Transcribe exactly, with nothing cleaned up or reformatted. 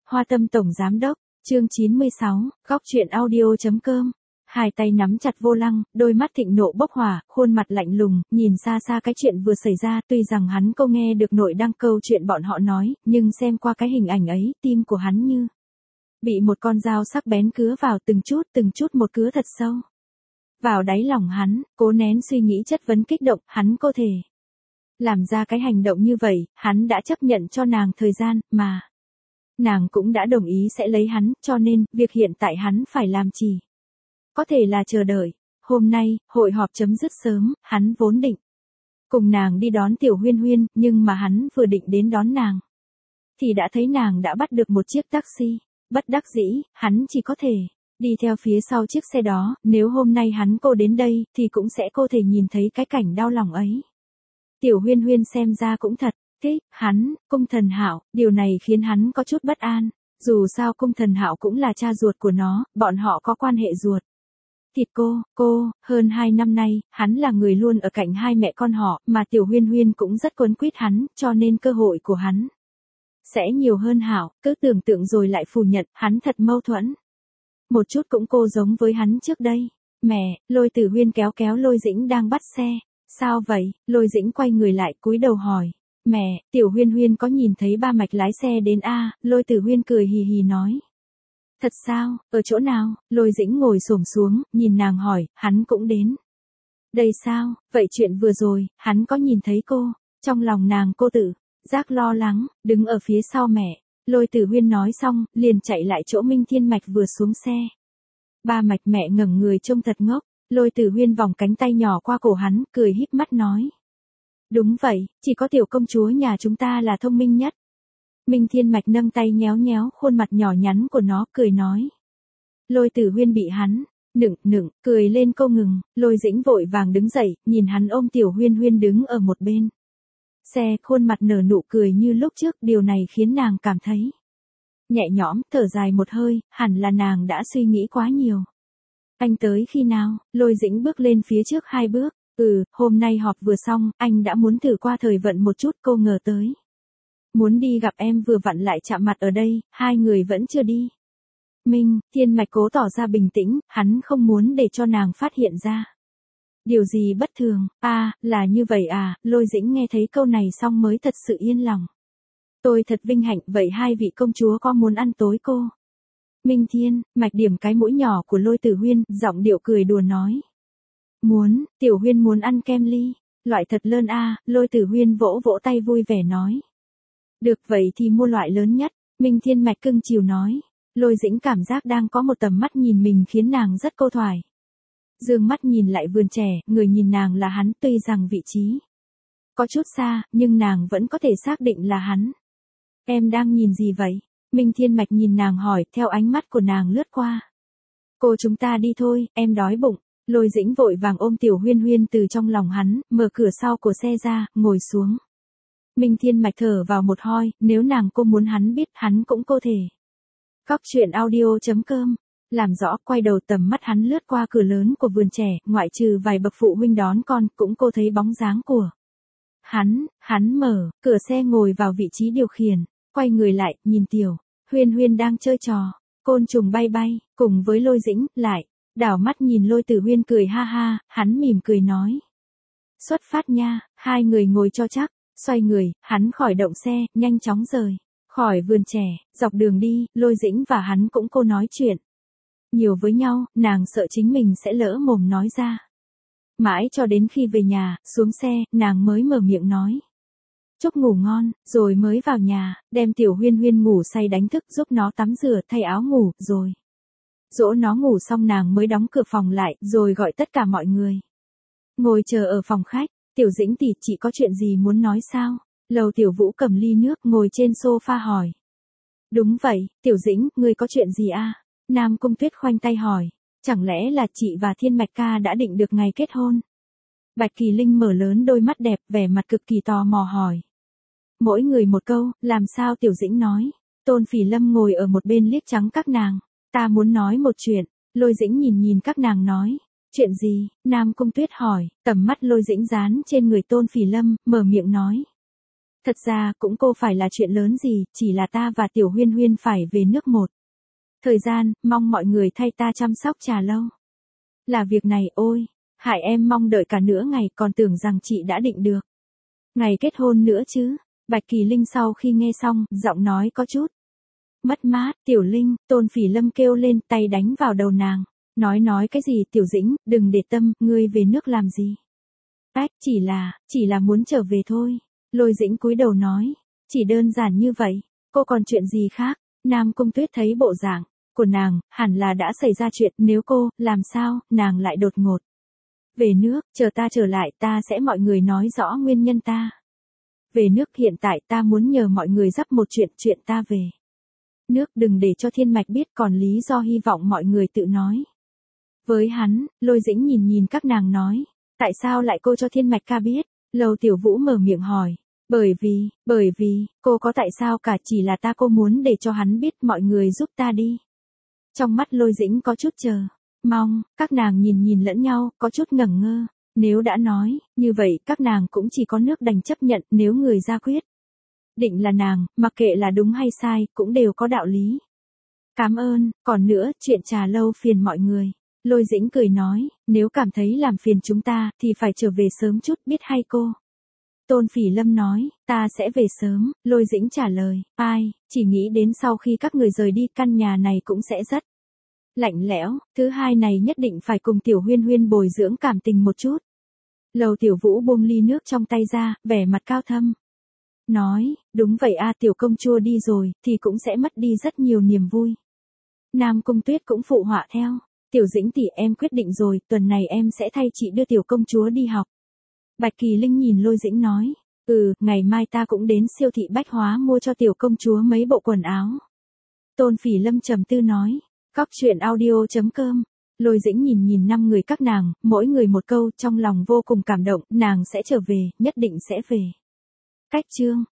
Hoa Tâm Tổng Giám Đốc, chương chín mươi sáu, góc truyện audio.com. Hai tay nắm chặt vô lăng, đôi mắt thịnh nộ bốc hỏa, khuôn mặt lạnh lùng, nhìn xa xa cái chuyện vừa xảy ra. Tuy rằng hắn câu nghe được nội đăng câu chuyện bọn họ nói, nhưng xem qua cái hình ảnh ấy, tim của hắn như bị một con dao sắc bén cứa vào, từng chút từng chút một cứa thật sâu vào đáy lòng hắn. Cố nén suy nghĩ chất vấn kích động, hắn có thể làm ra cái hành động như vậy. Hắn đã chấp nhận cho nàng thời gian, mà nàng cũng đã đồng ý sẽ lấy hắn, cho nên, việc hiện tại hắn phải làm chỉ có thể là chờ đợi. Hôm nay, hội họp chấm dứt sớm, hắn vốn định cùng nàng đi đón Tiểu Huyên Huyên, nhưng mà hắn vừa định đến đón nàng, thì đã thấy nàng đã bắt được một chiếc taxi. Bất đắc dĩ, hắn chỉ có thể đi theo phía sau chiếc xe đó. Nếu hôm nay hắn cô đến đây, thì cũng sẽ cô thể nhìn thấy cái cảnh đau lòng ấy. Tiểu Huyên Huyên xem ra cũng thật thích hắn, Cung Thần Hạo, điều này khiến hắn có chút bất an. Dù sao Cung Thần Hạo cũng là cha ruột của nó, bọn họ có quan hệ ruột thịt. Cô, cô, hơn hai năm nay, hắn là người luôn ở cạnh hai mẹ con họ, mà Tiểu Huyên Huyên cũng rất quấn quýt hắn, cho nên cơ hội của hắn sẽ nhiều hơn Hạo. Cứ tưởng tượng rồi lại phủ nhận, hắn thật mâu thuẫn. Một chút cũng cô giống với hắn trước đây. Mẹ, Lôi Tử Huyên kéo kéo Lôi Dĩnh đang bắt xe. Sao vậy? Lôi Dĩnh quay người lại, cúi đầu hỏi. Mẹ, Tiểu Huyên Huyên có nhìn thấy ba mạch lái xe đến a? À? Lôi Tử Huyên cười hì hì nói. Thật sao? Ở chỗ nào? Lôi Dĩnh ngồi xổm xuống, nhìn nàng hỏi. Hắn cũng đến đây sao? Vậy chuyện vừa rồi, hắn có nhìn thấy cô? Trong lòng nàng cô tự giác lo lắng, đứng ở phía sau mẹ. Lôi Tử Huyên nói xong, liền chạy lại chỗ Minh Thiên Mạch vừa xuống xe. Ba mạch mẹ ngẩng người trông thật ngốc. Lôi Tử Huyên vòng cánh tay nhỏ qua cổ hắn, cười híp mắt nói. Đúng vậy, chỉ có tiểu công chúa nhà chúng ta là thông minh nhất. Minh Thiên Mạch nâng tay nhéo nhéo khuôn mặt nhỏ nhắn của nó, cười nói. Lôi Tử Huyên bị hắn nựng nựng, cười lên câu ngừng. Lôi Dĩnh vội vàng đứng dậy, nhìn hắn ôm Tiểu Huyên Huyên đứng ở một bên xe, khuôn mặt nở nụ cười như lúc trước. Điều này khiến nàng cảm thấy nhẹ nhõm, thở dài một hơi, hẳn là nàng đã suy nghĩ quá nhiều. Anh tới khi nào? Lôi Dĩnh bước lên phía trước hai bước. Ừ, hôm nay họp vừa xong, anh đã muốn thử qua thời vận một chút. Cô ngờ tới muốn đi gặp em vừa vặn lại chạm mặt ở đây, hai người vẫn chưa đi. Minh Thiên Mạch cố tỏ ra bình tĩnh, hắn không muốn để cho nàng phát hiện ra điều gì bất thường. À, là như vậy à? Lôi Dĩnh nghe thấy câu này xong mới thật sự yên lòng. Tôi thật vinh hạnh. Vậy hai vị công chúa có muốn ăn tối cô? Minh Thiên Mạch điểm cái mũi nhỏ của Lôi Tử Huyên, giọng điệu cười đùa nói. Muốn. Tiểu Huyên muốn ăn kem ly. Loại thật lớn à? Lôi Tử Huyên vỗ vỗ tay vui vẻ nói. Được, vậy thì mua loại lớn nhất. Minh Thiên Mạch cưng chiều nói. Lôi Dĩnh cảm giác đang có một tầm mắt nhìn mình khiến nàng rất cô thoải. Dương mắt nhìn lại vườn trẻ, người nhìn nàng là hắn, tuy rằng vị trí có chút xa, nhưng nàng vẫn có thể xác định là hắn. Em đang nhìn gì vậy? Minh Thiên Mạch nhìn nàng hỏi, theo ánh mắt của nàng lướt qua. Cô, chúng ta đi thôi, em đói bụng. Lôi Dĩnh vội vàng ôm Tiểu Huyên Huyên từ trong lòng hắn, mở cửa sau của xe ra, ngồi xuống. Minh Thiên Mạch thở vào một hơi, nếu nàng cô muốn hắn biết, hắn cũng có thể. Góc truyện audio.com. Làm rõ, quay đầu tầm mắt hắn lướt qua cửa lớn của vườn trẻ, ngoại trừ vài bậc phụ huynh đón con, cũng cô thấy bóng dáng của hắn. Hắn mở cửa xe ngồi vào vị trí điều khiển, quay người lại, nhìn Tiểu Huyên Huyên đang chơi trò côn trùng bay bay, cùng với Lôi Dĩnh, lại đảo mắt nhìn Lôi Tử Huyên cười ha ha. Hắn mỉm cười nói. Xuất phát nha. Hai người ngồi cho chắc, xoay người, hắn khỏi động xe, nhanh chóng rời khỏi vườn trẻ. Dọc đường đi, Lôi Dĩnh và hắn cũng cô nói chuyện nhiều với nhau, nàng sợ chính mình sẽ lỡ mồm nói ra. Mãi cho đến khi về nhà, xuống xe, nàng mới mở miệng nói. Chúc ngủ ngon, rồi mới vào nhà, đem Tiểu Huyên Huyên ngủ say đánh thức, giúp nó tắm rửa, thay áo ngủ, rồi dỗ nó ngủ xong nàng mới đóng cửa phòng lại, rồi gọi tất cả mọi người ngồi chờ ở phòng khách. Tiểu Dĩnh tỷ, chị có chuyện gì muốn nói sao? Lầu Tiểu Vũ cầm ly nước, ngồi trên sofa hỏi. Đúng vậy, Tiểu Dĩnh, ngươi có chuyện gì a? À? Nam Cung Tuyết khoanh tay hỏi. Chẳng lẽ là chị và Thiên Mạch ca đã định được ngày kết hôn? Bạch Kỳ Linh mở lớn đôi mắt đẹp, vẻ mặt cực kỳ tò mò hỏi. Mỗi người một câu, làm sao? Tiểu Dĩnh nói. Tôn Phỉ Lâm ngồi ở một bên liếc trắng các nàng. Ta muốn nói một chuyện. Lôi Dĩnh nhìn nhìn các nàng nói. Chuyện gì? Nam Cung Tuyết hỏi. Tầm mắt Lôi Dĩnh dán trên người Tôn Phỉ Lâm, mở miệng nói. Thật ra cũng cô phải là chuyện lớn gì, chỉ là ta và Tiểu Huyên Huyên phải về nước một thời gian, mong mọi người thay ta chăm sóc Trà Lâu. Là việc này, ôi, hại em mong đợi cả nửa ngày, còn tưởng rằng chị đã định được ngày kết hôn nữa chứ. Bạch Kỳ Linh sau khi nghe xong, giọng nói có chút mất mát. Tiểu Linh, Tôn Phỉ Lâm kêu lên, tay đánh vào đầu nàng. Nói nói cái gì Tiểu Dĩnh, đừng để tâm, ngươi về nước làm gì? Ách, chỉ là, chỉ là muốn trở về thôi. Lôi Dĩnh cúi đầu nói, chỉ đơn giản như vậy, cô còn chuyện gì khác? Nam Cung Tuyết thấy bộ dạng của nàng, hẳn là đã xảy ra chuyện, nếu cô, làm sao, nàng lại đột ngột về nước, chờ ta trở lại ta sẽ mọi người nói rõ nguyên nhân ta về nước. Hiện tại ta muốn nhờ mọi người dắp một chuyện, chuyện ta về nước đừng để cho Thiên Mạch biết, còn lý do hy vọng mọi người tự nói với hắn. Lôi Dĩnh nhìn nhìn các nàng nói, tại sao lại cô cho Thiên Mạch ca biết? Lầu Tiểu Vũ mở miệng hỏi, bởi vì, bởi vì, cô có tại sao cả, chỉ là ta cô muốn để cho hắn biết, mọi người giúp ta đi. Trong mắt Lôi Dĩnh có chút chờ mong, các nàng nhìn nhìn lẫn nhau, có chút ngẩn ngơ. Nếu đã nói, như vậy các nàng cũng chỉ có nước đành chấp nhận, nếu người ra quyết định là nàng, mặc kệ là đúng hay sai, cũng đều có đạo lý. Cảm ơn, còn nữa, chuyện Trà Lâu phiền mọi người. Lôi Dĩnh cười nói, nếu cảm thấy làm phiền chúng ta, thì phải trở về sớm chút, biết hay cô? Tôn Phỉ Lâm nói, ta sẽ về sớm. Lôi Dĩnh trả lời, ai, chỉ nghĩ đến sau khi các người rời đi, căn nhà này cũng sẽ rất lạnh lẽo. Thứ hai này nhất định phải cùng Tiểu Huyên Huyên bồi dưỡng cảm tình một chút. Lầu Tiểu Vũ buông ly nước trong tay ra, vẻ mặt cao thâm. Nói, đúng vậy a, Tiểu công chúa đi rồi, thì cũng sẽ mất đi rất nhiều niềm vui. Nam Cung Tuyết cũng phụ họa theo. Tiểu Dĩnh tỷ, em quyết định rồi, tuần này em sẽ thay chị đưa Tiểu công chúa đi học. Bạch Kỳ Linh nhìn Lôi Dĩnh nói, ừ, ngày mai ta cũng đến siêu thị bách hóa mua cho Tiểu công chúa mấy bộ quần áo. Tôn Phỉ Lâm trầm tư nói, Cóc truyện audio chấm com. Lôi Dĩnh nhìn nhìn năm người các nàng, mỗi người một câu, trong lòng vô cùng cảm động, nàng sẽ trở về, nhất định sẽ về. Cách chương